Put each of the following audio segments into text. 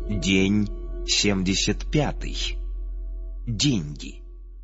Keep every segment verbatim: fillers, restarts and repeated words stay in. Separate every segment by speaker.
Speaker 1: День семьдесят пятый. Деньги.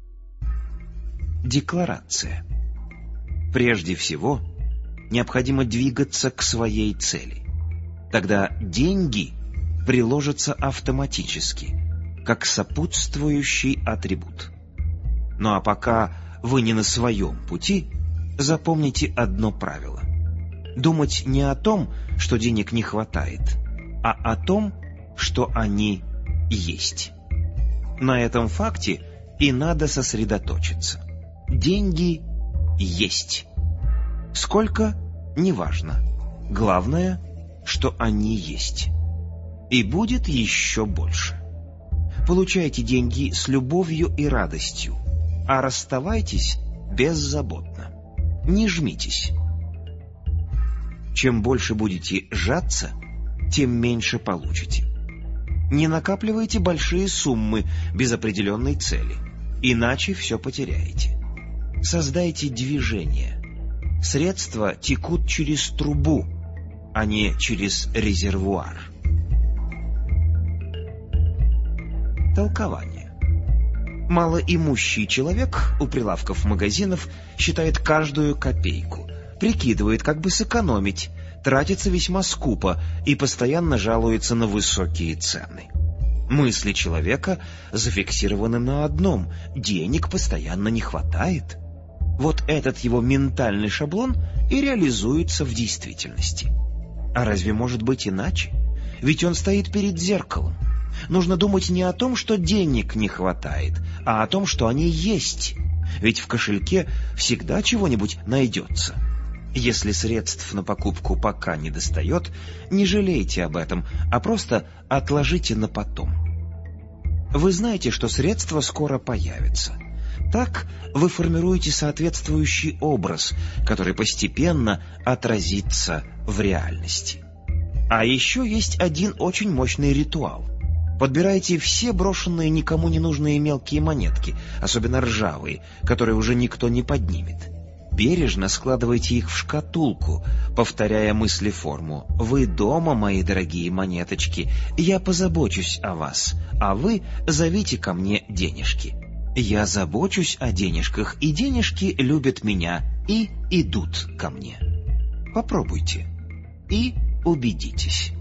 Speaker 1: Декларация. Прежде всего, необходимо двигаться к своей цели. Тогда деньги приложатся автоматически, как сопутствующий атрибут. Ну а пока вы не на своем пути, запомните одно правило. Думать не о том, что денег не хватает, а о том, что они есть. На этом факте и надо сосредоточиться. Деньги есть. Сколько — неважно. Главное, что они есть. И будет еще больше. Получайте деньги с любовью и радостью, а расставайтесь беззаботно. Не жмитесь. Чем больше будете жаться, тем меньше получите. Не накапливайте большие суммы без определенной цели, иначе все потеряете. Создайте движение. Средства текут через трубу, а не через резервуар. Толкование. Малоимущий человек у прилавков магазинов считает каждую копейку, прикидывает, как бы сэкономить, тратится весьма скупо и постоянно жалуется на высокие цены. Мысли человека зафиксированы на одном — денег постоянно не хватает. Вот этот его ментальный шаблон и реализуется в действительности. А разве может быть иначе? Ведь он стоит перед зеркалом. Нужно думать не о том, что денег не хватает, а о том, что они есть. Ведь в кошельке всегда чего-нибудь найдется. Если средств на покупку пока не достает, не жалейте об этом, а просто отложите на потом. Вы знаете, что средства скоро появятся. Так вы формируете соответствующий образ, который постепенно отразится в реальности. А еще есть один очень мощный ритуал. Подбирайте все брошенные никому не нужные мелкие монетки, особенно ржавые, которые уже никто не поднимет. Бережно складывайте их в шкатулку, повторяя мыслеформу: «Вы дома, мои дорогие монеточки, я позабочусь о вас, а вы зовите ко мне денежки. Я забочусь о денежках, и денежки любят меня и идут ко мне». Попробуйте и убедитесь.